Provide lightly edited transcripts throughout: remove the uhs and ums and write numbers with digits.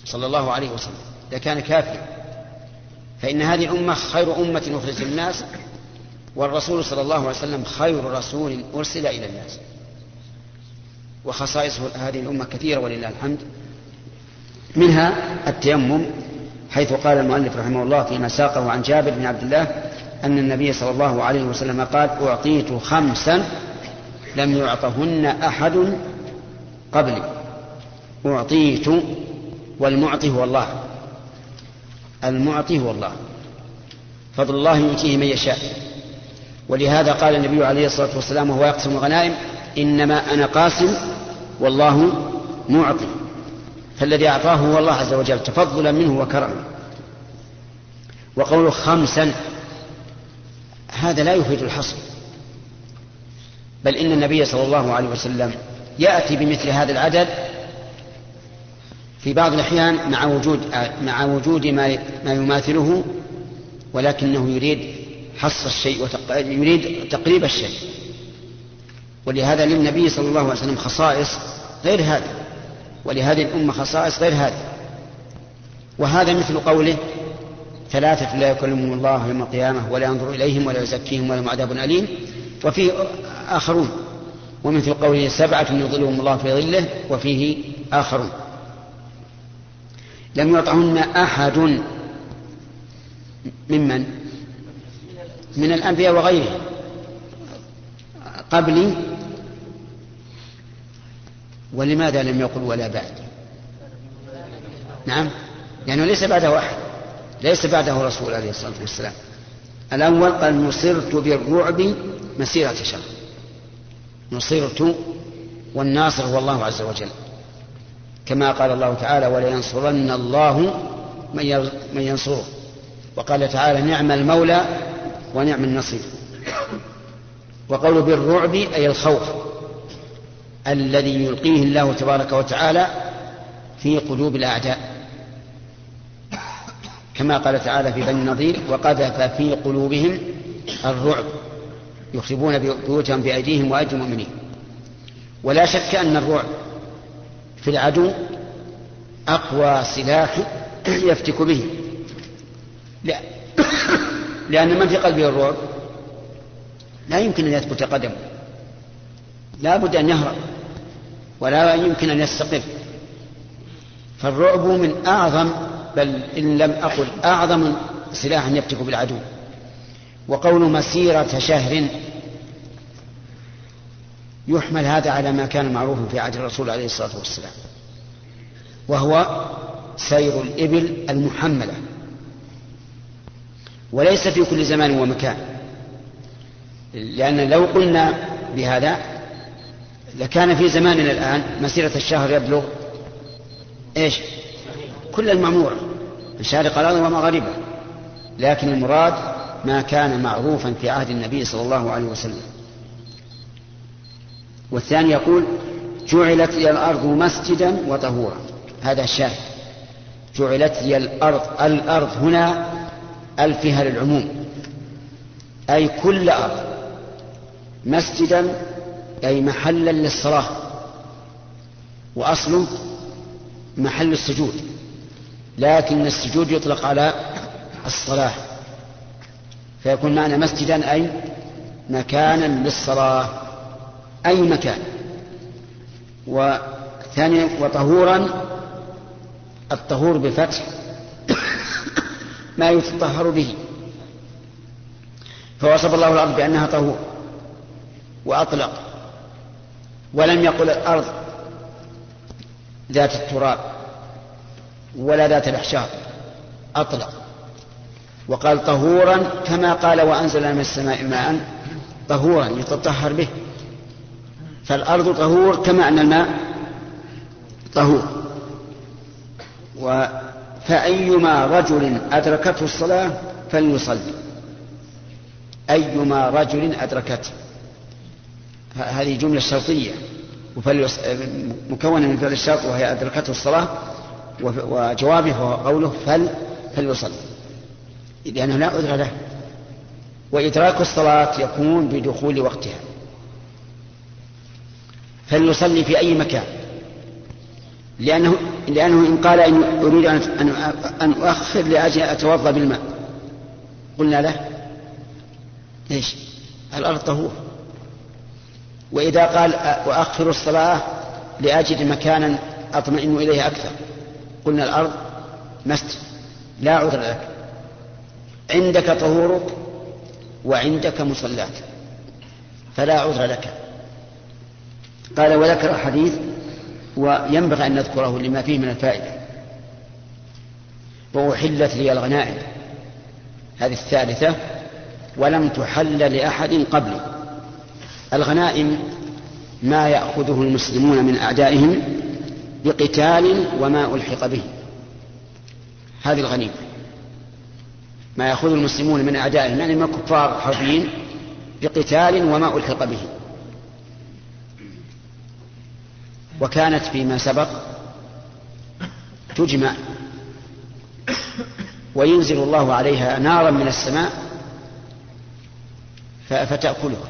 صلى الله عليه وسلم لكان كافيا، فإن هذه الأمة خير أمة أخرجت للناس، والرسول صلى الله عليه وسلم خير رسول أرسل إلى الناس. وخصائص هذه الأمة كثيرة ولله الحمد، منها التيمم، حيث قال المؤلف رحمه الله فيما ساقه عن جابر بن عبد الله أن النبي صلى الله عليه وسلم قال: أعطيت 5 لم يعطهن أحد قبلي. أعطيت، والمعطي هو الله، المعطي هو الله، فضل الله يؤتيه من يشاء. ولهذا قال النبي عليه الصلاة والسلام وهو يقسم الغنائم: إنما أنا قاسم والله معطي. فالذي أعطاه هو الله عز وجل تفضلا منه وكرما. وقوله 5 هذا لا يفيد الحصر، بل إن النبي صلى الله عليه وسلم يأتي بمثل هذا العدد في بعض الأحيان مع وجود ما يماثله، ولكنه يريد حصر الشيء يريد تقريب الشيء. ولهذا للنبي صلى الله عليه وسلم خصائص غير هذه، ولهذه الأمة خصائص غير هذه. وهذا مثل قوله: 3 لا يكلمهم الله يوم القيامة ولا ينظر إليهم ولا يزكيهم ولهم عذاب أليم. وفيه آخرون. ومثل قوله: 7 يظلهم الله في ظله، وفيه آخرون. لم يعطهن أحد ممن من الأنبياء وغيرهم قبلي. ولماذا لم يقل ولا بعد؟ نعم، لأنه ليس بعده أحد، ليس بعده رسول عليه الصلاة والسلام. الأول قال: نصرت بالرعب مسيرة شهر. نصرت، والناصر هو الله عز وجل، كما قال الله تعالى: ولينصرن الله من ينصره. وقال تعالى: نعم المولى ونعم النصير. وقول بالرعب أي الخوف الذي يلقيه الله تبارك وتعالى في قلوب الأعداء، كما قال تعالى في بني النضير: وقذف في قلوبهم الرعب يخربون بيوتهم بأيديهم وأيدي المؤمنين. ولا شك أن الرعب في العدو أقوى سلاح يفتك به، لأن من في قلبه الرعب لا يمكن أن يثبت قدمه، لا بد أن يهرب ولا يمكن أن يستقر. فالرعب من أعظم، بل إن لم أقل أعظم سلاح يفتك بالعدو. وقول مسيرة شهر يحمل هذا على ما كان معروفا في عهد الرسول عليه الصلاة والسلام، وهو سير الإبل المحملة، وليس في كل زمان ومكان. لأن لو قلنا بهذا لكان في زماننا الآن مسيرة الشهر يبلغ إيش؟ كل المعمورة، مشارق الأرض ومغاربها. لكن المراد ما كان معروفا في عهد النبي صلى الله عليه وسلم. والثاني يقول: جعلت لي الأرض مسجدا وطهورا. هذا الشاهد، جعلت لي الأرض هنا ألفها للعموم، أي كل أرض، مسجدا أي محلا للصلاة، وأصله محل السجود، لكن السجود يطلق على الصلاة، فيكون معنى مسجدا أي مكانا للصلاة، أي مكان. وثانيا: وطهورا، الطهور بفتح ما يتطهر به. فوصف الله الأرض بأنها طهور وأطلق، ولم يقل الأرض ذات التراب ولا ذات الأحشار، أطلق. وقال طهورا كما قال: وأنزل من السماء ماء طهورا يتطهر به. فالأرض طهور كما أن الماء طهور. فأيما رجل أدركته الصلاة فليصلي. أيما رجل أدركته، هذه جملة شرطية مكونة من فعل الشرط، وهي أدركته الصلاة، وجوابه هو قوله فليصلي، لأنه لا عذر له. وإدراك الصلاة يكون بدخول وقتها. فليصلي في أي مكان، لأنه إن قال إن أريد أن أؤخر لأجل أتوضأ بالماء قلنا له إيش؟ الأرض طهور. وإذا قال أؤخر الصلاة لأجد مكانا أطمئن إليه أكثر قلنا الأرض مسجد لا عذر لك، عندك طهورك وعندك مصلاك فلا عذر لك. قال وذكر حديث وينبغي أن نذكره لما فيه من الفائدة: وأحلت لي الغنائم، هذه الثالثة ولم تحل لأحد قبل. الغنائم ما يأخذه المسلمون من أعدائهم بقتال وما ألحق به، هذه الغنيمة ما يأخذ المسلمون من أعدائهم يعني من كفار حربيين بقتال وما ألحق به. وكانت فيما سبق تجمع وينزل الله عليها نارا من السماء فتأكلها.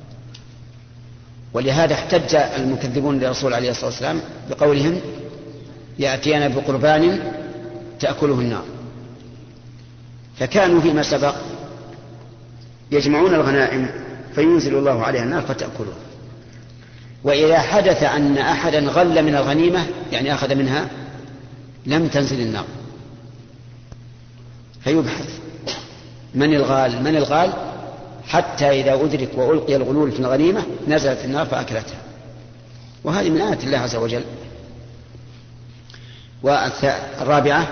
ولهذا احتج المكذبون للرسول عليه الصلاة والسلام بقولهم يأتينا بقربان تأكله النار. فكانوا فيما سبق يجمعون الغنائم فينزل الله عليها النار فتأكله. وإذا حدث أن أحدا غل من الغنيمة يعني أخذ منها لم تنزل النار، فيبحث من الغال حتى إذا أدرك وألقي الغلول في الغنيمة نزلت النار فأكلتها. وهذه من آيات الله عز وجل. والرابعة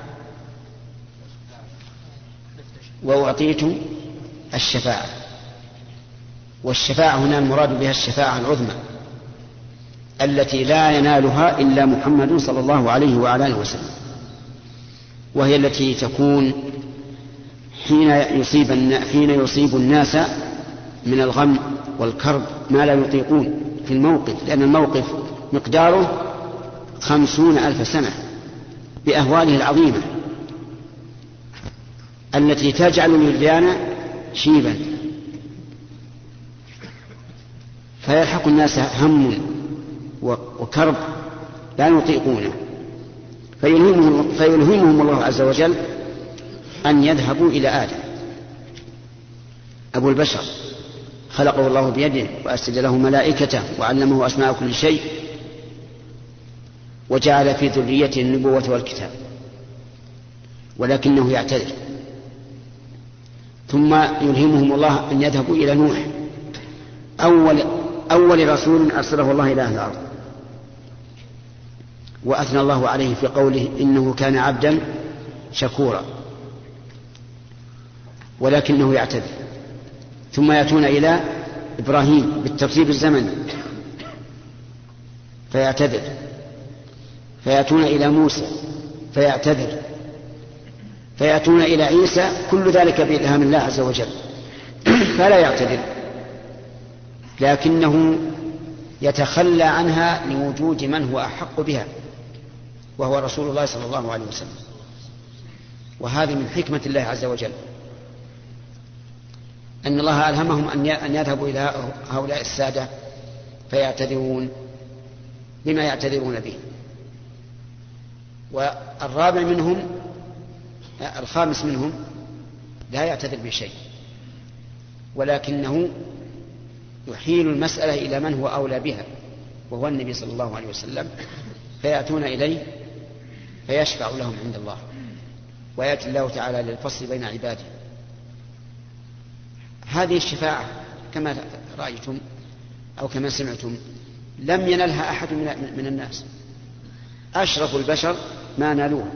وأعطيت الشفاعة، والشفاعة هنا المراد بها الشفاعة العظمى التي لا ينالها إلا محمد صلى الله عليه وعلى آله وسلم، وهي التي تكون حين يصيب الناس من الغم والكرب ما لا يطيقون في الموقف، لأن الموقف مقداره 50,000 سنة بأهواله العظيمة التي تجعل الولدان شيبا، فيلحق الناس هم وكرب لا يطيقونه، فيلهمهم الله عز وجل أن يذهبوا إلى آدم أبو البشر خلقه الله بيده وأسجد له ملائكته وعلمه أسماء كل شيء وجعل في ذريته النبوة والكتاب، ولكنه يعتذر. ثم يلهمهم الله أن يذهبوا إلى نوح أول رسول أرسله الله إلى أهل الأرض، وأثنى الله عليه في قوله إنه كان عبدا شكورا، ولكنه يعتذر. ثم يأتون إلى إبراهيم بالترتيب الزمني فيعتذر، فيأتون إلى موسى فيعتذر، فيأتون إلى عيسى، كل ذلك بإلهام الله عز وجل فلا يعتذر، لكنه يتخلى عنها لوجود من هو أحق بها وهو رسول الله صلى الله عليه وسلم. وهذه من حكمة الله عز وجل أن الله ألهمهم أن يذهبوا إلى هؤلاء السادة فيعتذرون بما يعتذرون به. والرابع منهم الخامس منهم لا يعتذر بشيء، ولكنه يحيل المسألة إلى من هو أولى بها وهو النبي صلى الله عليه وسلم، فيأتون إليه فيشفع لهم عند الله، ويأتي الله تعالى للفصل بين عباده. هذه الشفاعة كما رأيتم أو كما سمعتم لم ينلها أحد من الناس، أشرف البشر ما نالوها،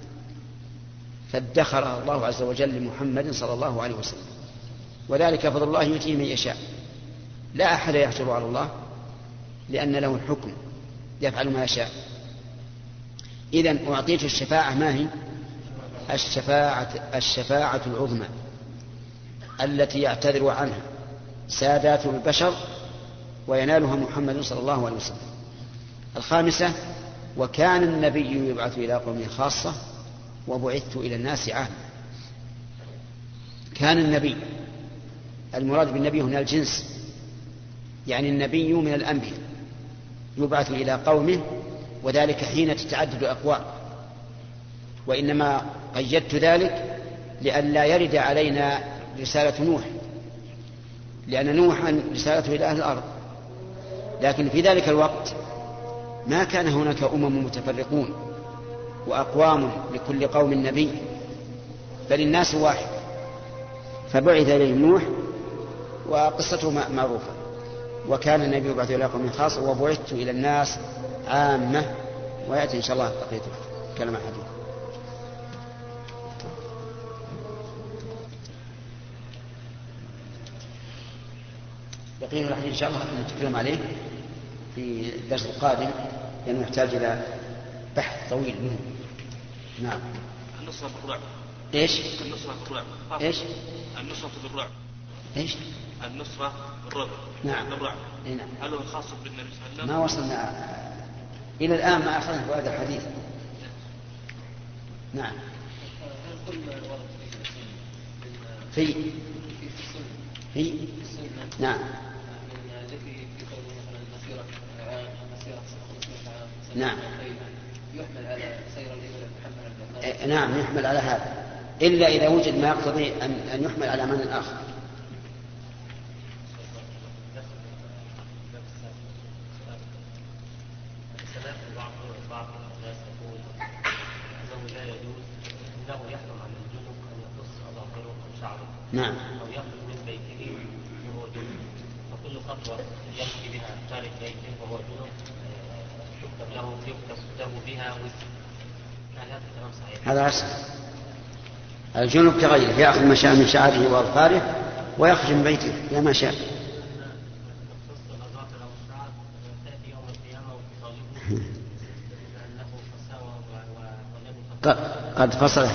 فادخرها الله عز وجل لمحمد صلى الله عليه وسلم، وذلك فضل الله يؤتيه من يشاء، لا أحد يحجر على الله لأن له الحكم يفعل ما يشاء. إذن أعطيت الشفاعة، ما هي الشفاعة العظمى التي يعتذر عنها سادات البشر وينالها محمد صلى الله عليه وسلم. الخامسة وكان النبي يبعث إلى قوم خاصة وبعثت إلى الناس عامة. كان النبي، المراد بالنبي هنا الجنس، يعني النبي من الأنبياء يبعث إلى قومه وذلك حين تتعدد الأقوال، وإنما قيدت ذلك لئلا يرد علينا رسالة نوح، لأن نوحا رسالته إلى أهل الأرض، لكن في ذلك الوقت ما كان هناك متفرقون وأقوام لكل قوم نبي، بل الناس واحد، فبعث إليهم نوح وقصته معروفة. وكان النبي يبعث إلى قوم خاص وبعثت إلى الناس عامة. ويأتي إن شاء الله بقية كلام الحديث. بقية الحديث إن شاء الله نتكلم عليه في الدرس القادم، لأنه يحتاج إلى بحث طويل منه. نعم. النصرة بالرعب. إيش؟ النصرة بالرعب. إيش؟ النصرة بالرعب. إيش؟ النصرة بالرعب. نعم. بالرعب. نعم. هل هو خاص بالنبي صلى الله عليه وسلم؟ ما وصلنا إلى الآن، ما أخذنا في هذا الحديث. نعم. في نعم. نعم. يحمل على سير الإبل. نعم يحمل على هذا، إلا إذا وجد ما يقتضي أن يحمل على من آخر. بعض الناس يقول أنه لا يجوز، أنه يحرم على الجنوب أن يقص أظافره أو شعره. نعم. أو يخرج من بيته وهو جنوب، فكل خطوة يمشي بها خارج بيته وهو جنوب يكتب له بها وزن. هل هذا الكلام صحيح؟ هذا أصل الجنوب كغيره، يأخذ ما شاء من شعره وأظفاره ويخرج من بيته لا ما شاء. قد فصله.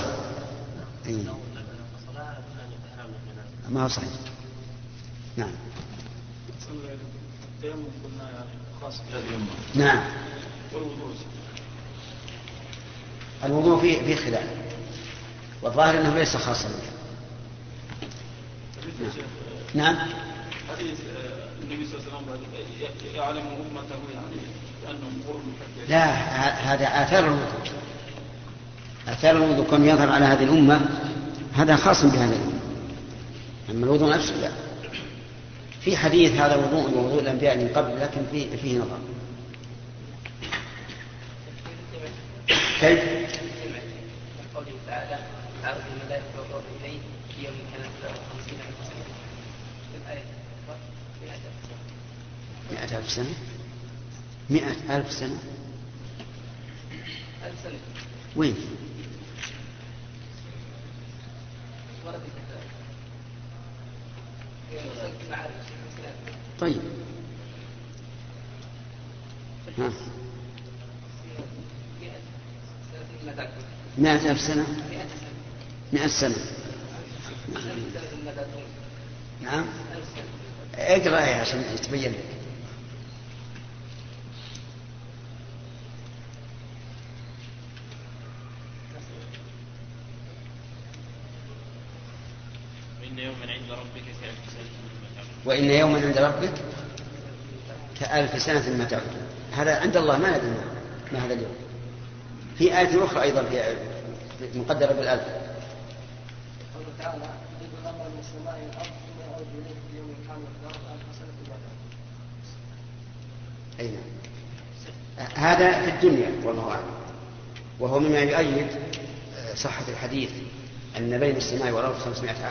ما هو صحيح. نعم. نعم. الوضوء فيه خلاف، والظاهر انه ليس خاصا به. نعم. حديث النبي صلى الله عليه وسلم يعلم امته يعني انهم قرب. لا، هذا آثار الوضوء كان يظهر على هذه الأمة، هذا خاص بهذه الأمة. أما الوضوء نفسه لا. في حديث هذا وضوء ووضوء الأنبياء من قبل، لكن فيه نظر. كيف؟ قوله تعالى تعرض الملائكة والروح إليه في يوم كان 50 ألف سنة. الآية 100,000 سنة. 100,000 سنة. 1000 سنة. وين؟ طيب. 100,000 سنة. 100 سنة. نعم. اقرأ عشان تبين لك. وإن يوما عند ربك كألف سنة ما تعود. هذا عند الله ما ندري ما هذا اليوم. في آية أخرى أيضا مقدرة بالألف. قوله تعالى إذ الأمر من السماء إلى الأرض ثم يعود إليه في يوم كان مقداره 1000 سنة ما تعود. أي نعم. هذا في الدنيا والله أعلم، وهو مما يؤيد صحة الحديث أن بين السماء والأرض 500 عام،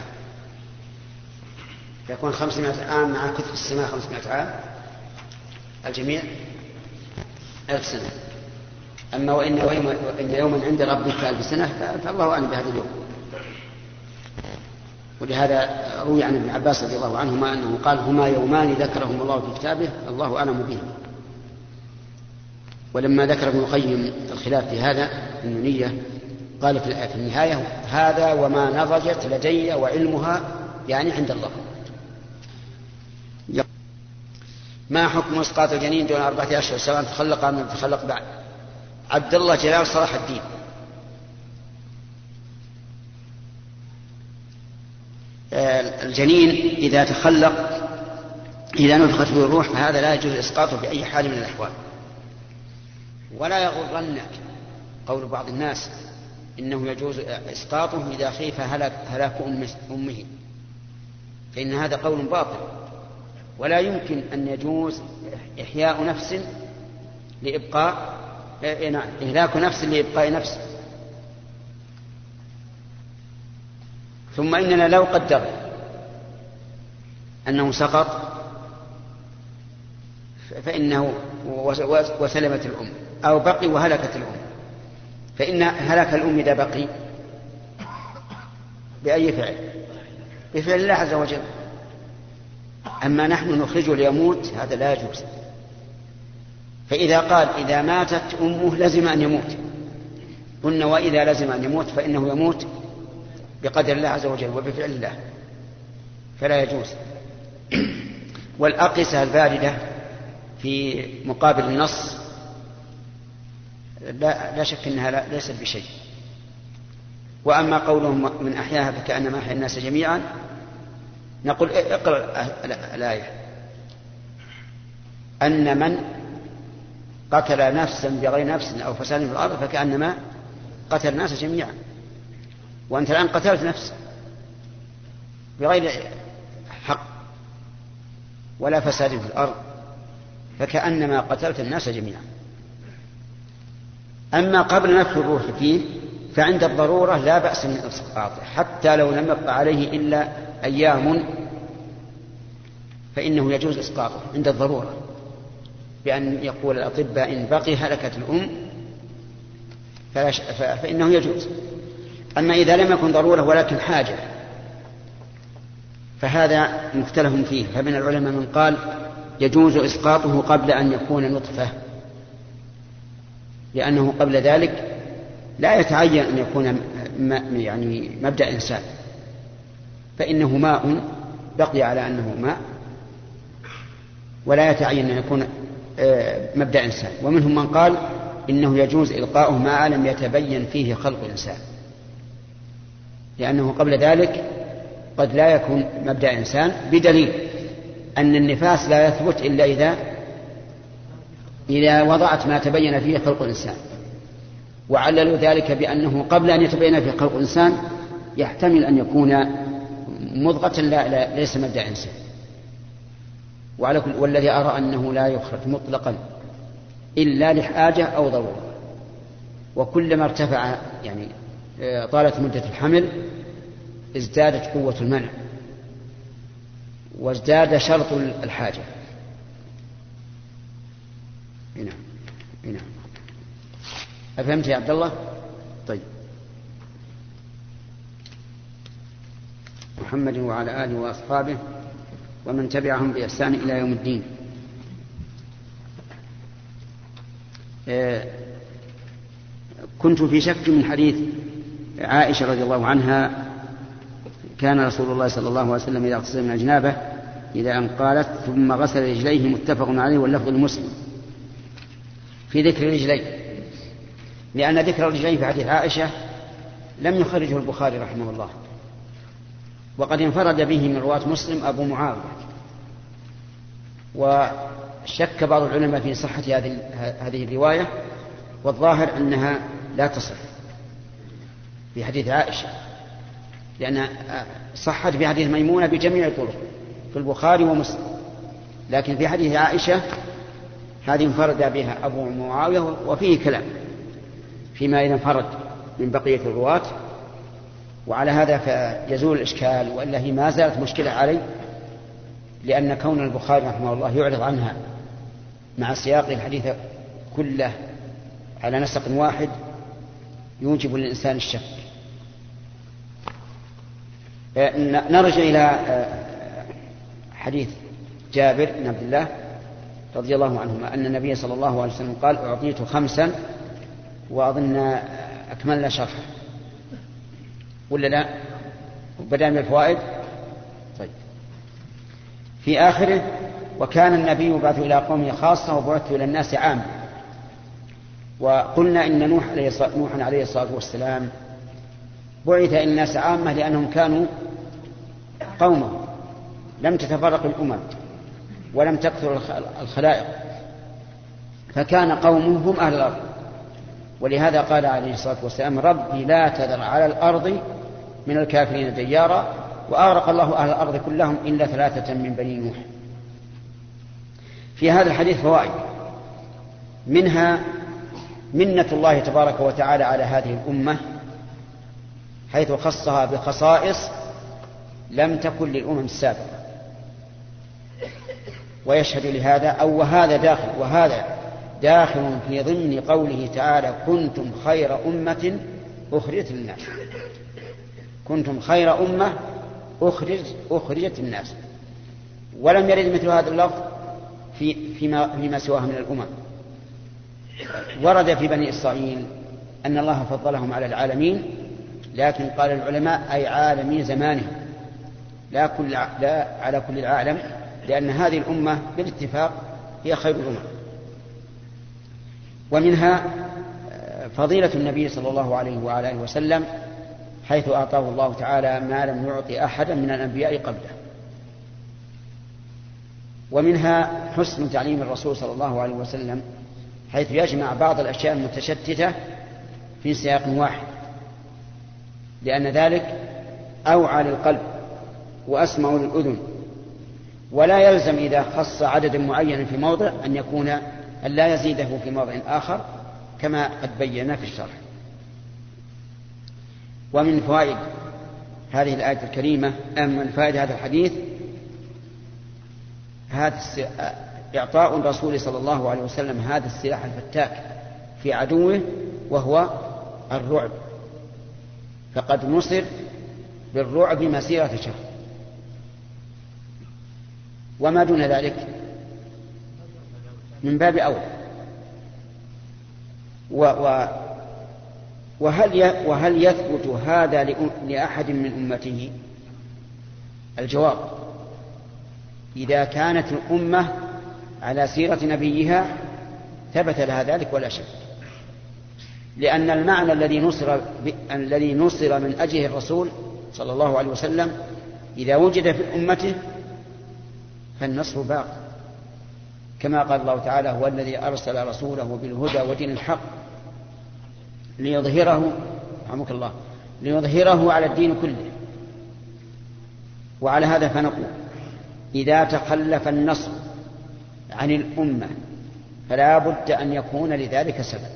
فيكون 500 عام مع كثر السماء 500 عام، الجميع 1000 سنة. أما وإن يوما عند ربك 1000 سنة فالله أعلم بهذا اليوم. ولهذا روي عن ابن عباس رضي الله عنهما أنه قال هما يومان ذكرهم الله في كتابه الله أعلم بهم. ولما ذكر ابن القيم الخلاف في هذا النونية قال في النهاية هذا وما نضجت لدي وعلمها يعني عند الله. ما حكم اسقاط الجنين دون 4 أشهر سواء تخلق أم لم تخلق بعد؟ عبد الله جلال صلاح الدين. الجنين إذا تخلق إذا نفخت فيه الروح فهذا لا يجوز إسقاطه بأي حال من الأحوال، ولا يغرنك قول بعض الناس إنه يجوز إسقاطه إذا خيف هلاك أمه، فإن هذا قول باطل، ولا يمكن أن يجوز إحياء نفس لإبقاء إهلاك نفس لإبقاء نفس. ثم إننا لو قدر أنه سقط فإنه وسلمت الأم، أو بقي وهلكت الأم، فإن هلاك الأم إذا بقي بأي فعل؟ بفعل الله عز وجل. أما نحن نخرجه ليموت هذا لا يجوز. فإذا قال إذا ماتت أمه لزم أن يموت، قلنا وإذا لزم أن يموت فإنه يموت بقدر الله عز وجل وبفعل الله، فلا يجوز. والأقصى الباردة في مقابل النص لا شك أنها ليست بشيء. وأما قولهم من أحياها فكأنما أحيا الناس جميعا، نقول اقرأ الآية: أن من قتل نفسا بغير نفس أو فساد في الأرض فكأنما قتل الناس جميعا. وأنت الآن قتلت نفس بغير حق ولا فساد في الأرض، فكأنما قتلت الناس جميعا. أما قبل نفخ الروح فيه فعند الضرورة لا بأس من إسقاطه، حتى لو لم يبق عليه إلا أيام فإنه يجوز إسقاطه عند الضرورة، بأن يقول الأطباء إن بقي هلكت الأم فإنه يجوز. أما إذا لم يكن ضرورة ولكن حاجة فهذا مختلف فيه. فمن العلماء من قال يجوز إسقاطه قبل أن يكون نطفة، لأنه قبل ذلك لا يتعين أن يكون يعني مبدأ إنسان، فإنه ماء بقي على أنه ماء، ولا يتعين أن يكون مبدأ إنسان. ومنهم من قال إنه يجوز إلقاؤه ما لم يتبين فيه خلق الإنسان، لأنه قبل ذلك قد لا يكون مبدأ إنسان، بدليل أن النفاس لا يثبت إلا إذا وضعت ما تبين فيه خلق الإنسان. وعللوا ذلك بأنه قبل أن يتبين فيه خلق الإنسان يحتمل أن يكون مضغة ليس مبدأ إنسان. والذي أرى أنه لا يخرج مطلقا إلا لحاجة أو ضرورة، وكلما ارتفع يعني طالت مدة الحمل ازدادت قوة المنع وازداد شرط الحاجة. نعم. أفهمت يا عبد الله؟ طيب. محمد وعلى آله وأصحابه ومن تبعهم بإحسان إلى يوم الدين. كنت في شك من حديث عائشة رضي الله عنها: كان رسول الله صلى الله عليه وسلم إذا اغتسل من الجنابة إلى أن قالت ثم غسل رجليه، متفق عليه واللفظ المسلم. في ذكر الرجلين، لأن ذكر الرجلين في حديث عائشة لم يخرجه البخاري رحمه الله، وقد انفرد به من رواة مسلم أبو معاوية، وشك بعض العلماء في صحة هذه الرواية، والظاهر أنها لا تصح في حديث عائشة، لأن صحت في حديث ميمونة بجميع الطرق في البخاري ومسلم، لكن في حديث عائشة هذه انفرد بها أبو معاوية، وفيه كلام فيما إذا انفرد من بقية الرواة. وعلى هذا فيزول الإشكال، وإلا هي ما زالت مشكلة علي، لأن كون البخاري رحمه الله يعرض عنها مع سياق الحديث كله على نسق واحد يوجب للإنسان الشك. نرجع إلى حديث جابر بن عبد الله رضي الله عنهما أن النبي صلى الله عليه وسلم قال: أعطيت 5، وأظن أكملنا شرح ولا لا؟ بدأنا من الفوائد. طيب. في آخره: وكان النبي يبعث إلى قومه خاصة وبعث إلى الناس عامة. وقلنا إن نوح عليه الصلاة والسلام بعث إلى الناس عامة لأنهم كانوا قومه، لم تتفرق الأمم ولم تكثر الخلائق، فكان قومه هم أهل الأرض. ولهذا قال عليه الصلاة والسلام: ربي لا تذر على الأرض من الكافرين ديارا، وأغرق الله أهل الأرض كلهم إلا 3 من بني نوح. في هذا الحديث فوائد، منها منة الله تبارك وتعالى على هذه الأمة، حيث خصها بخصائص لم تكن للأمم السابقة. ويشهد لهذا وهذا داخل في ضمن قوله تعالى: كنتم خير أمة أخرجت للناس. كنتم خير أمة أخرجت للناس. ولم يرد مثل هذا اللفظ فيما سواه من الأمم. ورد في بني إسرائيل أن الله فضلهم على العالمين، لكن قال العلماء: أي عالمي زمانهم، لا على كل العالم، لأن هذه الأمة بالاتفاق هي خير الأمم. ومنها فضيلة النبي صلى الله عليه وعلى آله وسلم، حيث أعطاه الله تعالى ما لم يعطي أحدا من الأنبياء قبله. ومنها حسن تعليم الرسول صلى الله عليه وسلم، حيث يجمع بعض الأشياء المتشتتة في سياق واحد، لأن ذلك أوعى للقلب وأسمع للأذن. ولا يلزم إذا خص عددا معينا في موضع أن لا يزيده في موضع آخر، كما قد بينا في الشرح. ومن فوائد هذه الآية الكريمة، من فوائد هذا الحديث، إعطاء الرسول صلى الله عليه وسلم هذا السلاح الفتاك في عدوه، وهو الرعب. فقد نصر بالرعب مسيرة شهر، وما دون ذلك من باب أولى. وهل يثبت هذا لأحد من أمته؟ الجواب: إذا كانت الأمة على سيرة نبيها ثبت لها ذلك ولا شك، لأن المعنى الذي نصر من أجله الرسول صلى الله عليه وسلم إذا وجد في أمته فالنصر باق، كما قال الله تعالى: هو الذي أرسل رسوله بالهدى ودين الحق ليظهره على الدين كله. وعلى هذا فنقول: إذا تخلف النصر عن الأمة فلا بد أن يكون لذلك سبب.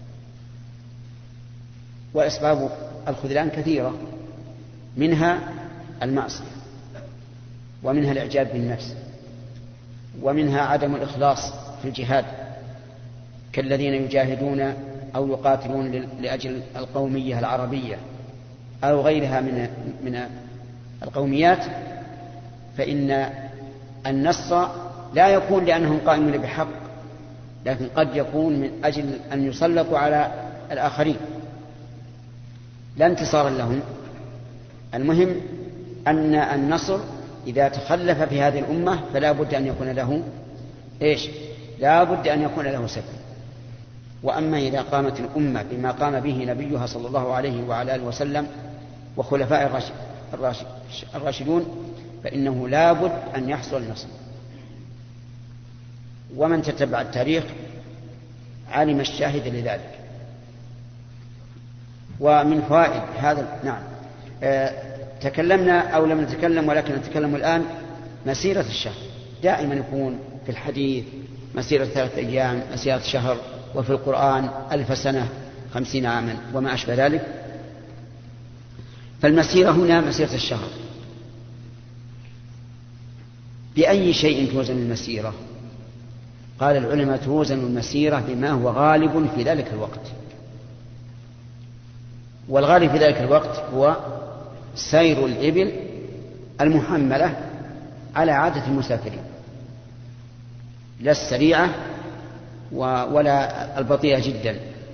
وأسباب الخذلان كثيرة، منها المعصية، ومنها الإعجاب بالنفس، ومنها عدم الإخلاص في الجهاد، كالذين يجاهدون أو يقاتلون لأجل القومية العربية أو غيرها من القوميات، فإن النصر لا يكون لأنهم قائمون بحق، لكن قد يكون من أجل أن يسلطوا على الآخرين لا انتصارا لهم. المهم أن النصر إذا تخلف في هذه الأمة فلا بد أن يكون له لا بد أن يكون له سبب. وأما إذا قامت الأمة بما قام به نبيها صلى الله عليه وعلى آله وسلم وخلفاء الراشدون فإنه لا بد أن يحصل النصر. ومن تتبع التاريخ علم الشاهد لذلك. ومن فوائد هذا تكلمنا أو لم نتكلم، ولكن نتكلم الآن مسيرة الشهر. دائما يكون في الحديث مسيرة 3 أيام، مسيرة شهر، وفي القرآن 1000 سنة 50 عاما وما أشبه ذلك. فالمسيرة هنا مسيرة الشهر. بأي شيء توزن المسيرة؟ قال العلماء: توزن المسيرة بما هو غالب في ذلك الوقت. والغالب في ذلك الوقت هو سير الإبل المحملة على عادة المسافرين، لا السريعة ولا البطيئة جدا.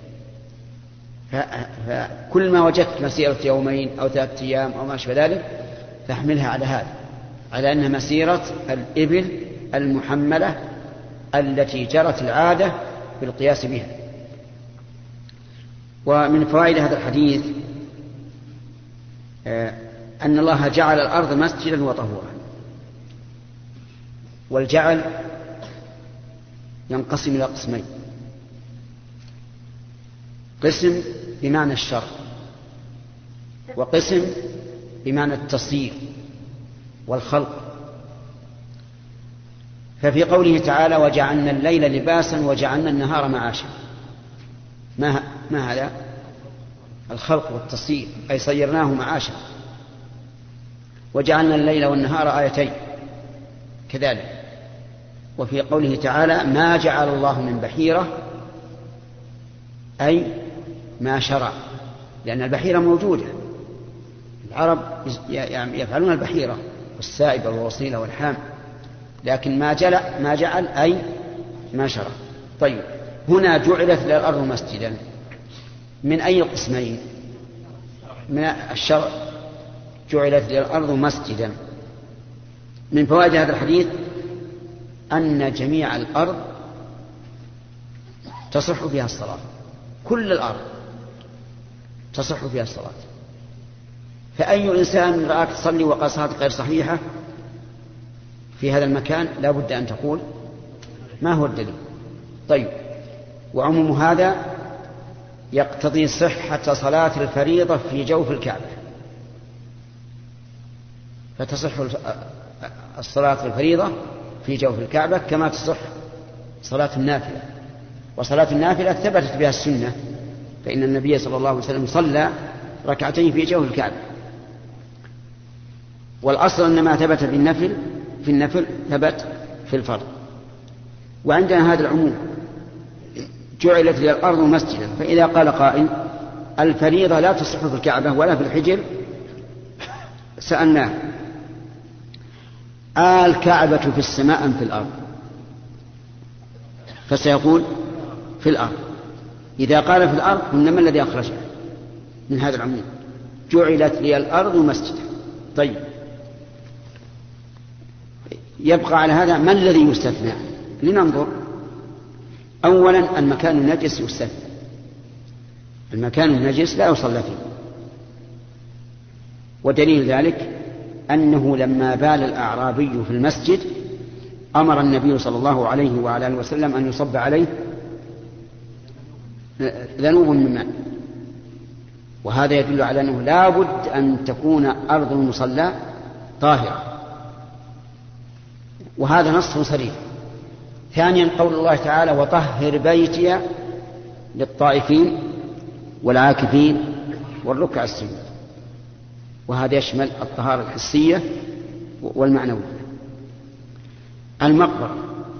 فكل ما وجدت مسيرة 2 أو 3 أيام أو ما أشبه ذلك فاحملها على هذا، على أنها مسيرة الإبل المحملة التي جرت العادة بالقياس بها. ومن فوائد هذا الحديث أن الله جعل الأرض مسجدا وطهورا. والجعل ينقسم إلى قسمين: قسم بمعنى الشر، وقسم بمعنى التصير والخلق. ففي قوله تعالى وجعلنا الليل لباسا وجعلنا النهار معاشا، ما هذا؟ الخلق والتصير، أي صيرناه معاشا. وجعلنا الليل والنهار آيتين كذلك. وفي قوله تعالى ما جعل الله من بحيرة، أي ما شرع، لأن البحيرة موجودة، العرب يفعلون البحيرة والسائبة والوصيلة والحام، لكن ما جعل أي ما شرع. طيب، هنا جعلت للأرض مسجدا من أي قسمين؟ من الشرع جعلت للأرض مسجدا. من فوائد هذا الحديث أن جميع الأرض تصح فيها الصلاة، كل الأرض تصح فيها الصلاة. فأي إنسان رآك تصلي وقد صلاة غير صحيحة في هذا المكان لا بد أن تقول ما هو الدليل. طيب، وعموم هذا يقتضي صحة صلاة الفريضة في جوف الكعبة، فتصح الصلاة الفريضة في جوف الكعبة كما تصح صلاة النافلة. وصلاة النافلة ثبتت بها السنة، فإن النبي صلى الله عليه وسلم صلى ركعتين في جوف الكعبة. والأصل أن ما ثبت في النفل ثبت في الفرض. وعندنا هذا العموم جعلت للأرض مسجدا، فإذا قال قائل الفريضة لا تصح في الكعبة ولا في الحجر، سألناه الكعبة في السماء أم في الأرض؟ فسيقول في الأرض. إذا قال في الأرض قلنا ما الذي أخرجه من هذا العموم؟ جعلت لي الأرض مسجدا. طيب، يبقى على هذا ما الذي يستثنى؟ لننظر. أولا المكان النجس يستثنى، المكان النجس لا يصلى فيه. ودليل ذلك أنه لما بال الأعرابي في المسجد أمر النبي صلى الله عليه وعلى آله وسلم أن يصب عليه ذنوب من ماء، وهذا يدل على أنه لا بد أن تكون أرض المصلى طاهرة، وهذا نص صريح. ثانيا قول الله تعالى وطهر بيتي للطائفين والعاكفين والركع السجود، وهذا يشمل الطهارة الحسية والمعنوية. المقبرة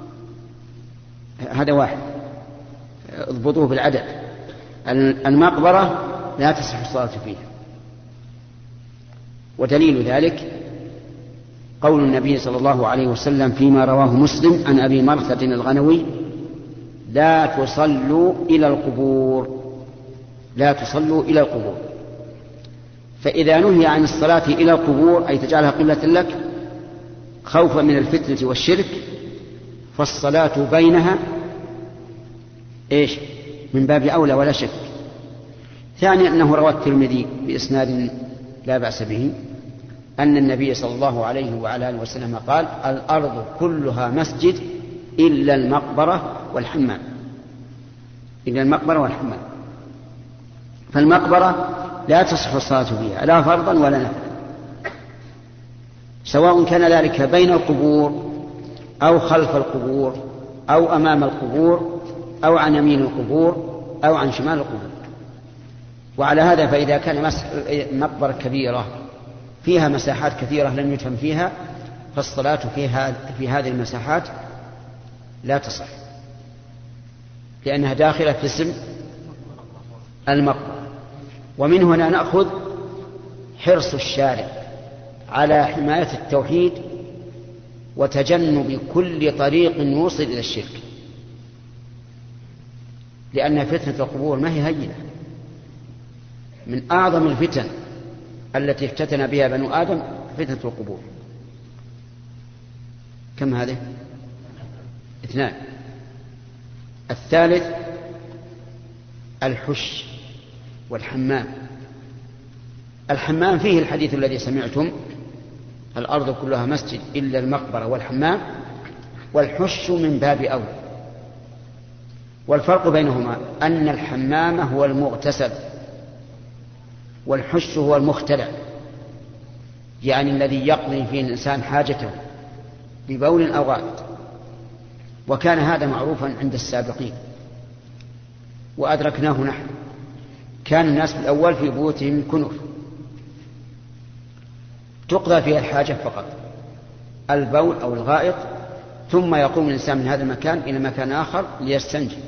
هذا واحد، اضبطوه بالعدد. المقبرة لا تصح الصلاة فيها، ودليل ذلك قول النبي صلى الله عليه وسلم فيما رواه مسلم عن أبي مرثد الغنوي لا تصلوا إلى القبور، لا تصلوا إلى القبور. فإذا نهي عن الصلاة إلى القبور أي تجعلها قبلة لك خوفا من الفتنة والشرك، فالصلاة بينها من باب أولى ولا شك. ثانيا أنه روى الترمذي بإسناد لا بأس به أن النبي صلى الله عليه وعلى آله وسلم قال الأرض كلها مسجد إلا المقبرة والحمام، إلا المقبرة والحمام. فالمقبرة لا تصح الصلاة فيها لا فرضا ولا نفلا، سواء كان ذلك بين القبور أو خلف القبور أو أمام القبور أو عن يمين القبور أو عن شمال القبور. وعلى هذا فإذا كان مقبرة كبيرة فيها مساحات كثيرة لم يفهم فيها، فالصلاة في هذه المساحات لا تصح، لأنها داخلة في اسم المقبرة. ومن هنا نأخذ حرص الشارع على حماية التوحيد وتجنب كل طريق يوصل إلى الشرك، لأن فتنة القبور ما هي هينة، من أعظم الفتن التي افتتن بها بنو آدم فتنة القبور. كم هذه؟ 2. الثالث الحش والحمام. الحمام فيه الحديث الذي سمعتم الأرض كلها مسجد إلا المقبرة والحمام، والحش من باب أولى. والفرق بينهما أن الحمام هو المغتسل والحش هو المختلع، يعني الذي يقضي فيه الإنسان حاجته ببول أو غائط. وكان هذا معروفا عند السابقين وأدركناه نحن. كان الناس في الأول في بيوتهم كنف تقضى فيها الحاجة فقط، البول أو الغائط، ثم يقوم الإنسان من هذا المكان إلى مكان آخر ليستنجي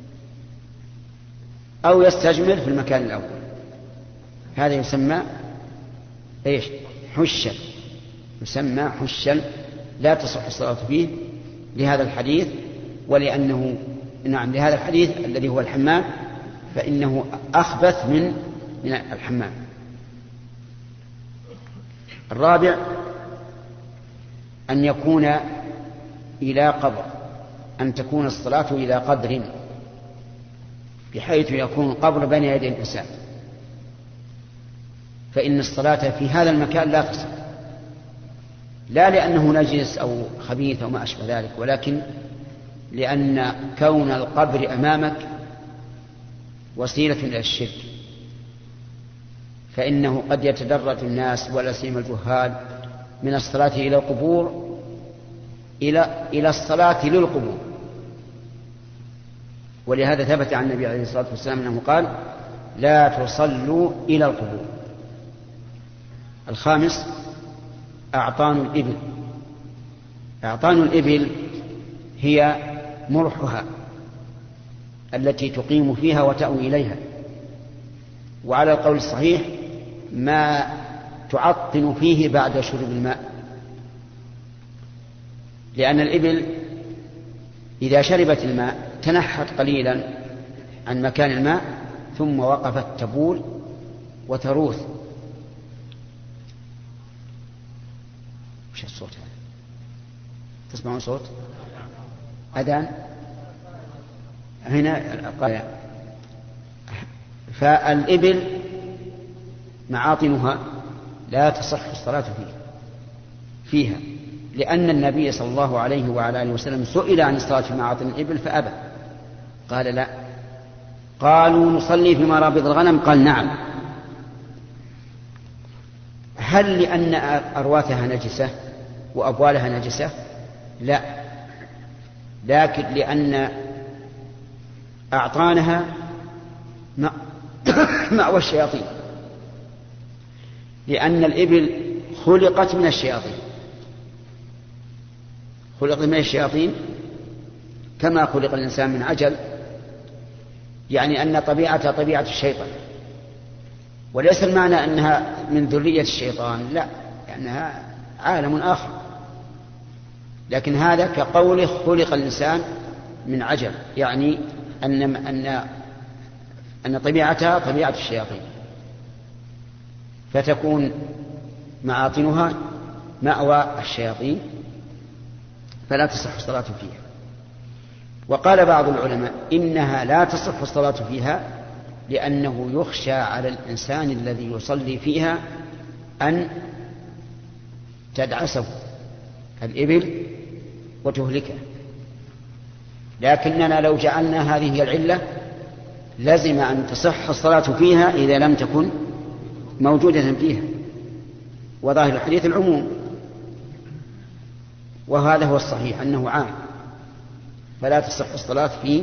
أو يستجمر في المكان الأول. هذا يسمى إيش؟ حشا، يسمى حشا، لا تصح الصلاة فيه لهذا الحديث، ولأنه لهذا الحديث الذي هو الحمام، فإنه أخبث من الحمام. الرابع أن يكون إلى قبر، أن تكون الصلاة إلى قدر، بحيث يكون القبر بين يدي الإنسان، فإن الصلاة في هذا المكان لا تصح، لا لأنه نجس أو خبيث أو ما أشبه ذلك، ولكن لأن كون القبر أمامك وسيلة إلى الشرك، فإنه قد يتدرج الناس ولا سيما الجهال من الصلاة إلى القبور إلى الصلاة للقبور. ولهذا ثبت عن النبي عليه الصلاة والسلام أنه قال: لا تصلوا إلى القبور. الخامس أعطان الإبل. أعطان الإبل هي مرحها التي تقيم فيها وتأوي إليها، وعلى القول الصحيح ما تعطن فيه بعد شرب الماء، لأن الإبل إذا شربت الماء تنحت قليلا عن مكان الماء ثم وقفت تبول وتروث. وش الصوت هذا؟ تسمعون صوت أذان هنا؟ فالإبل معاطنها لا تصح الصلاة فيها، لأن النبي صلى الله عليه وعلى آله وسلم سئل عن الصلاة في معاطن الإبل فأبى، قال لا. قالوا: نصلي في مرابض الغنم؟ قال: نعم. هل لأن أرواثها نجسة وأبوالها نجسة؟ لا، لكن لأن أعطانها مأوى الشياطين، لأن الإبل خلقت من الشياطين، خلقت من الشياطين كما خلق الإنسان من عجل، يعني أن طبيعتها طبيعة الشيطان، وليس المعنى أنها من ذرية الشيطان، لا، لأنها عالم آخر، لكن هذا كقوله خلق الإنسان من عجل، يعني أن طبيعتها طبيعة الشياطين، فتكون معاطنها مأوى الشياطين فلا تصح الصلاة فيها. وقال بعض العلماء إنها لا تصح الصلاة فيها لأنه يخشى على الإنسان الذي يصلي فيها أن تدعسه الإبل وتهلكه، لكننا لو جعلنا هذه هي العلة لزم أن تصح الصلاة فيها إذا لم تكن موجودة فيها، وظاهر الحديث العموم، وهذا هو الصحيح أنه عام، فلا تصح الصلاة في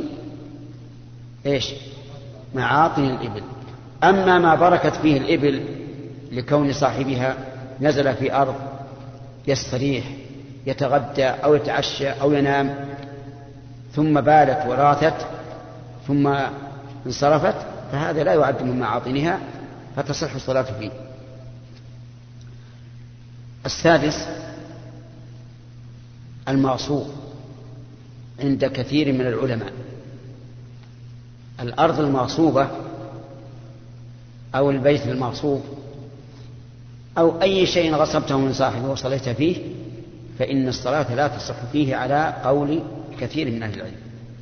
معاطن الإبل. أما ما بركت فيه الإبل لكون صاحبها نزل في أرض يستريح يتغدى أو يتعشى أو ينام ثم بالت وراثت ثم انصرفت، فهذا لا يعد من معاطنها فتصح الصلاة فيه. السادس المغصوب عند كثير من العلماء. الأرض المغصوبة أو البيت المغصوب أو أي شيء غصبته من صاحبه وصليت فيه فإن الصلاة لا تصح فيه على قول كثير من أهل العلم.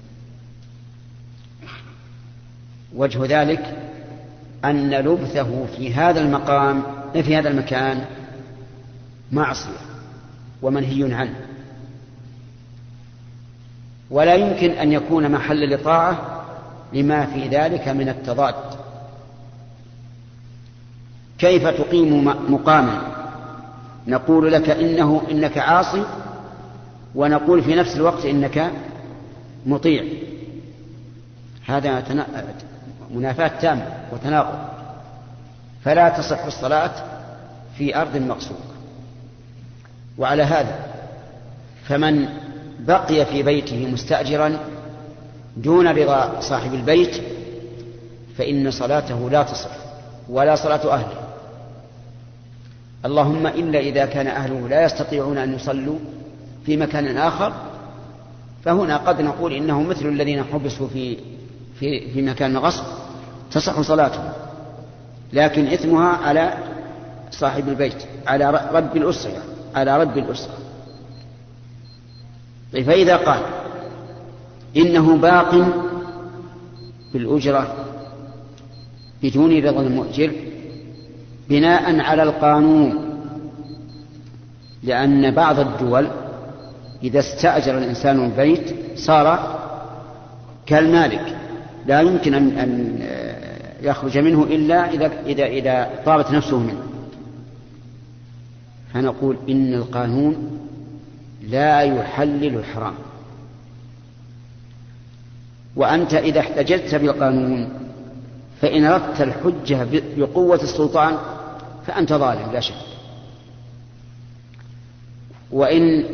وجه ذلك أن لبثه في هذا المقام في هذا المكان معصية ومنهي عنه، ولا يمكن أن يكون محل لطاعة لما في ذلك من التضاد. كيف تقيم مقاما نقول لك إنك عاصي، ونقول في نفس الوقت إنك مطيع؟ هذا منافاة تامة وتناقض، فلا تصح الصلاة في أرض مغصوبة. وعلى هذا فمن بقي في بيته مستأجرا دون رضا صاحب البيت فإن صلاته لا تصح ولا صلاة أهله، اللهم إلا إذا كان أهله لا يستطيعون أن يصلوا في مكان آخر، فهنا قد نقول إنه مثل الذين حبسوا في مكان غصب تصح صلاتهم، لكن إثمها على صاحب البيت، على رب الأسرة، على رب الأسرة. طيب فإذا قال إنه باق بالأجرة بدون رضا المؤجر بناء على القانون، لأن بعض الدول إذا استأجر الإنسان البيت صار كالمالك، لا يمكن أن يخرج منه إلا إذا طابت نفسه منه. فنقول إن القانون لا يحلل الحرام، وأنت إذا احتججت بالقانون فإن أردت الحجة بقوة السلطان فأنت ظالم لا شك، وإن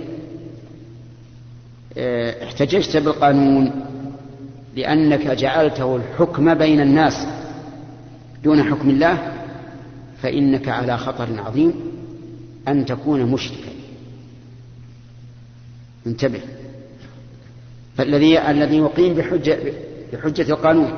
احتججت بالقانون لأنك جعلته الحكم بين الناس دون حكم الله فإنك على خطر عظيم أن تكون مشركا. انتبه، فالذي يقيم بحجة القانون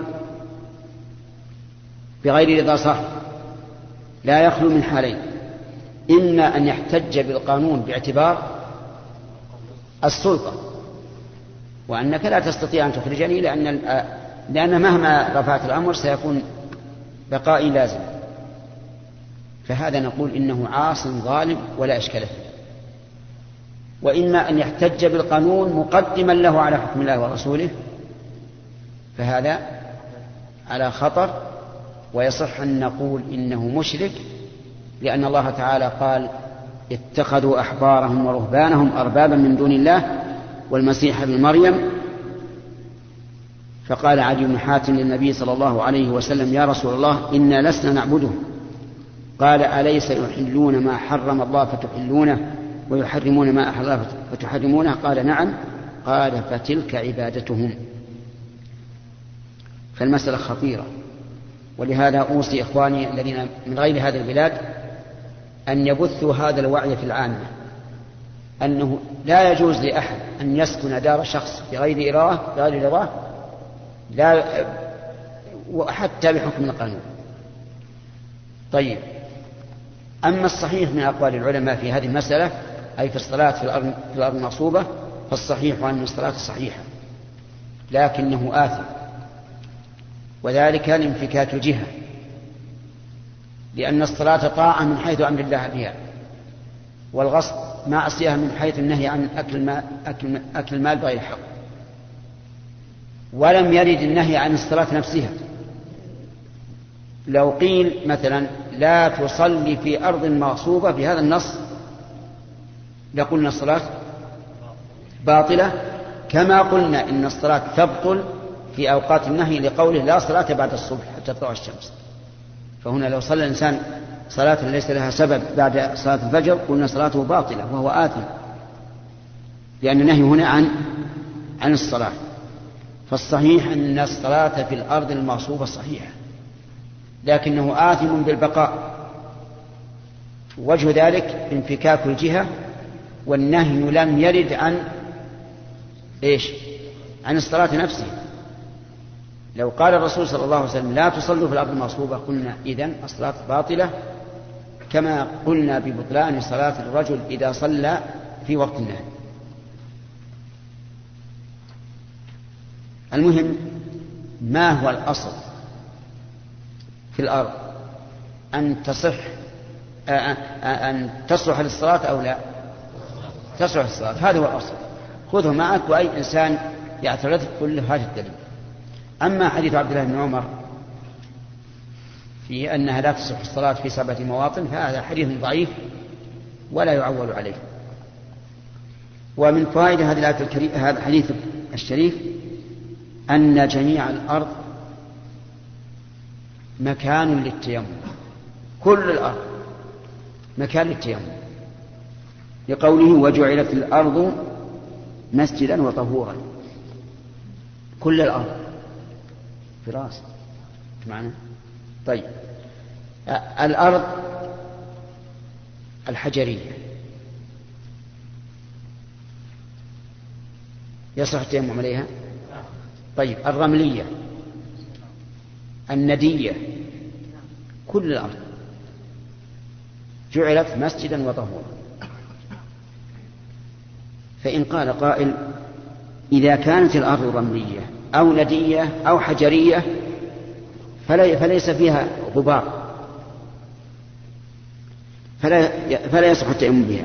بغير رضا صاحبه لا يخلو من حالين: إما أن يحتج بالقانون باعتبار السلطة، وأنك لا تستطيع أن تخرجني لأن مهما رفعت الأمر سيكون بقائي لازم، فهذا نقول إنه عاص ظالم ولا إشكال فيه. وإما أن يحتج بالقانون مقدما له على حكم الله ورسوله، فهذا على خطر، ويصح أن نقول إنه مشرك، لأن الله تعالى قال: اتخذوا أحبارهم ورهبانهم أربابا من دون الله والمسيح ابن مريم. فقال عدي بن حاتم للنبي صلى الله عليه وسلم: يا رسول الله إنا لسنا نعبدهم. قال: أليس يحلون ما حرم الله فتحلونه ويحرمون ما أحل الله فتحرمونه؟ قال: نعم. قال: فتلك عبادتهم. فالمسألة خطيرة، ولهذا أوصي إخواني الذين من غير هذه البلاد أن يبثوا هذا الوعي في العامة، أنه لا يجوز لأحد أن يسكن دار شخص بغير رضاه، لا وحتى بحكم القانون. طيب، أما الصحيح من أقوال العلماء في هذه المسألة، أي في الصلاة في الأرض المغصوبة، فالصحيح أن الصلاة صحيحة لكنه آثم، وذلك لانفكاك الجهة، لأن الصلاة طاعة من حيث أمر الله بها، والغصب معصية من حيث النهي عن أكل المال بغير حق. ولم يرد النهي عن الصلاة نفسها. لو قيل مثلا: لا تصلي في أرض مغصوبة بهذا النص، لقلنا الصلاة باطلة، كما قلنا إن الصلاة تبطل في أوقات النهي لقوله: لا صلاة بعد الصبح حتى تطلع الشمس. فهنا لو صلى الإنسان صلاة ليس لها سبب بعد صلاة الفجر قلنا صلاته باطلة وهو آثم، لأن النهي هنا عن الصلاة. فالصحيح أن الصلاة في الأرض المغصوبة صحيحة، لكنه آثم بالبقاء. وجه ذلك انفكاك الجهة، والنهي لم يرد عن الصلاة نفسها. لو قال الرسول صلى الله عليه وسلم: لا تصلوا في الأرض المغصوبة، قلنا إذن الصلاة باطلة، كما قلنا ببطلان صلاة الرجل إذا صلى في وقت النهي. المهم، ما هو الأصل في الأرض؟ أن تصلح للصلاة أو لا تصلح للصلاة، هذا هو الأصل. خذه معك، وأي إنسان يعترض يقول له هذا الدليل. أما حديث عبد الله بن عمر في أنها لا تصح الصلاة في 7 مواطن فهذا حديث ضعيف ولا يعول عليه. ومن فوائد هذه الآية الكريمة هذا الحديث الشريف أن جميع الأرض مكان للتيمم، كل الأرض مكان للتيمم، لقوله وجعلت الأرض مسجدا وطهورا. كل الأرض فراس معنا. طيب الأرض الحجرية يصح التيمم عليها؟ طيب الرملية الندية كل الأرض جعلت مسجدا وطهورا. فإن قال قائل إذا كانت الأرض رملية أو ندية أو حجرية فليس فيها غبار فلا يصح التيمم بها.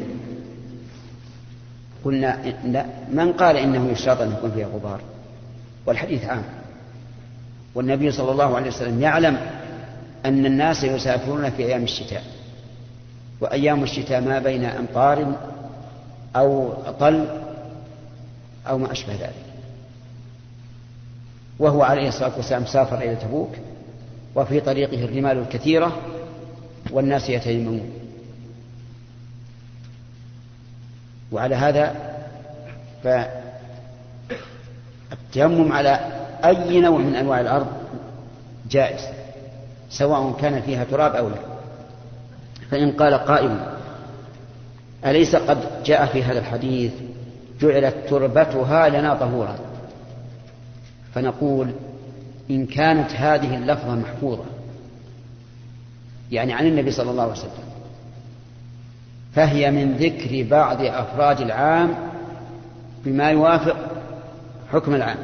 قلنا لا، من قال إنه يشترط أن يكون فيها غبار؟ والحديث عام، والنبي صلى الله عليه وسلم يعلم أن الناس يسافرون في أيام الشتاء، وأيام الشتاء ما بين أمطار أو طل أو ما أشبه ذلك، وهو عليه الصلاة والسلام سافر إلى تبوك وفي طريقه الرمال الكثيرة والناس يتيممون. وعلى هذا فالتيمم على أي نوع من أنواع الأرض جائز سواء كان فيها تراب أو لا. فإن قال قائل أليس قد جاء في هذا الحديث جعلت تربتها لنا طهورا؟ فنقول إن كانت هذه اللفظة محفوظة يعني عن النبي صلى الله عليه وسلم فهي من ذكر بعض أفراد العام بما يوافق حكم العام،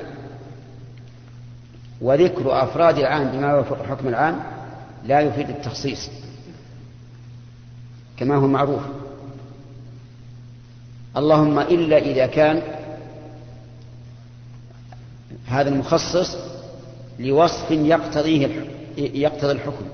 وذكر أفراد العام بما يوافق حكم العام لا يفيد التخصيص كما هو معروف، اللهم إلا إذا كان هذا المخصص لوصف يقتضي الحكم،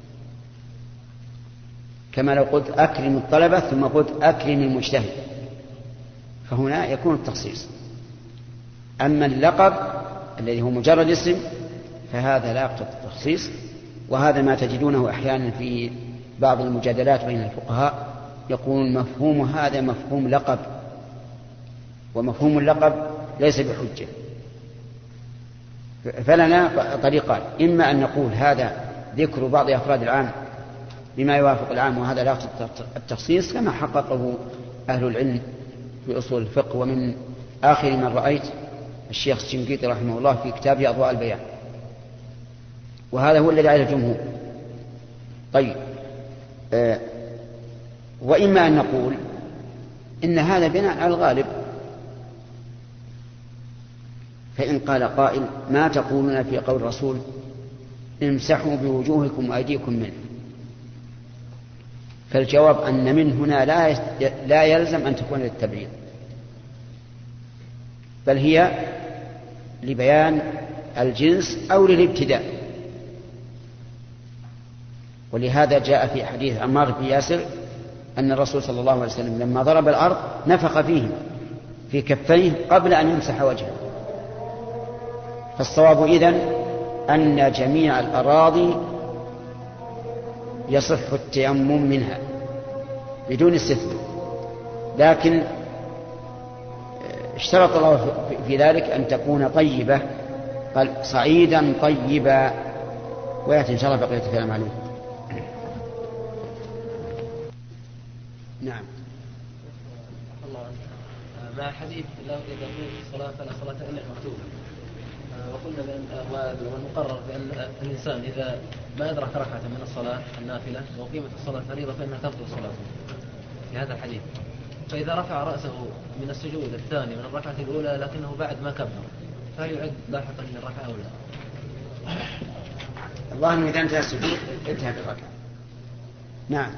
كما لو قلت أكرم الطلبة ثم قلت أكرم المجتهد، فهنا يكون التخصيص. أما اللقب الذي هو مجرد اسم فهذا لا يقتضي التخصيص، وهذا ما تجدونه أحيانا في بعض المجادلات بين الفقهاء يقولون مفهوم هذا مفهوم لقب، ومفهوم اللقب ليس بحجة. فلنا طريقان، إما أن نقول هذا ذكر بعض أفراد العام بما يوافق العام وهذا لا يقتضي التخصيص كما حققه أهل العلم في أصول الفقه، ومن آخر من رأيت الشيخ الشنقيطي رحمه الله في كتابه أضواء البيان، وهذا هو الذي عليه الجمهور. طيب وإما أن نقول إن هذا بناء على الغالب. فإن قال قائل ما تقولون في قول الرسول امسحوا بوجوهكم وأيديكم منه؟ فالجواب أن من هنا لا يلزم أن تكون للتبعيض، بل هي لبيان الجنس أو للابتداء. ولهذا جاء في حديث عمار بن ياسر أن الرسول صلى الله عليه وسلم لما ضرب الأرض نفخ فيه في كفيه قبل أن يمسح وجهه. فالصواب إذن أن جميع الأراضي يصح التيمم منها بدون استثناء، لكن اشترط الله في ذلك أن تكون طيبة، قال صعيدا طيبا، ويأتي إن شاء الله بقية الكلام عليه. نعم. مع حديث لا إذا قيمت الصلاة فلا صلاة إلا المكتوبة، وقلنا بأن والمقرر بأن الإنسان إذا ما أدرك ركعة من الصلاة النافلة وقيمت الصلاة الفريضة فإنها تبطل صلاته في هذا الحديث. فإذا رفع رأسه من السجود الثاني من الركعة الأولى لكنه بعد ما كبر فهل يعد لاحقا من الركعة أو لا؟ الله أنه إذا انتهى السجود انتهى بالركعة. نعم.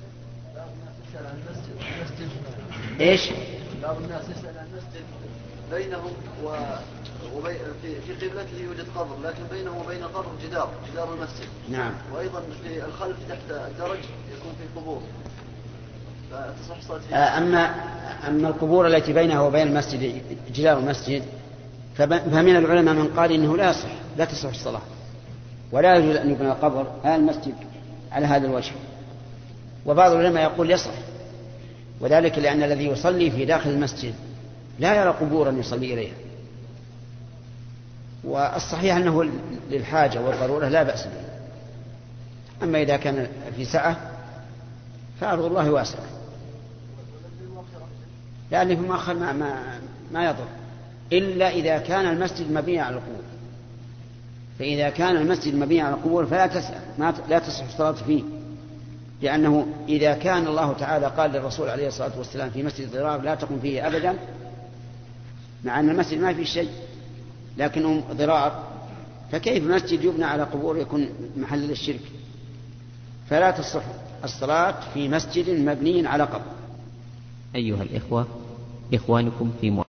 بعض الناس يسأل عن المسجد. إيش؟ بعض الناس يسأل عن المسجد بينهم في قبلته يوجد قبر، لكن بينه وبين القبر جدار المسجد. نعم. وأيضا في الخلف تحت الدرج يكون في قبور، فتصح الصلاة فيها. أما القبور التي بينها وبين المسجد جدار المسجد فمن العلماء من قال إنه لا تصح الصلاة، ولا يجوز أن يبنى القبر على المسجد على هذا الوجه. وبعض العلماء يقول يصح، وذلك لأن الذي يصلي في داخل المسجد لا يرى قبورا يصلي إليها، والصحيح أنه للحاجة والضرورة لا بأس به. أما إذا كان في سعة فأرض الله واسعة، لأنه في مؤخر ما يضر، إلا إذا كان المسجد مبني على القبور. فإذا كان المسجد مبني على القبور لا تصح الصلاة فيه، لأنه إذا كان الله تعالى قال للرسول عليه الصلاة والسلام في مسجد ضرار لا تقم فيه أبدا، مع أن المسجد ما فيه شيء لكنه ضرار، فكيف مسجد يبنى على قبور يكون محل للشرك؟ فلا تصح الصلاة في مسجد مبني على قبر. أيها الإخوة، إخوانكم في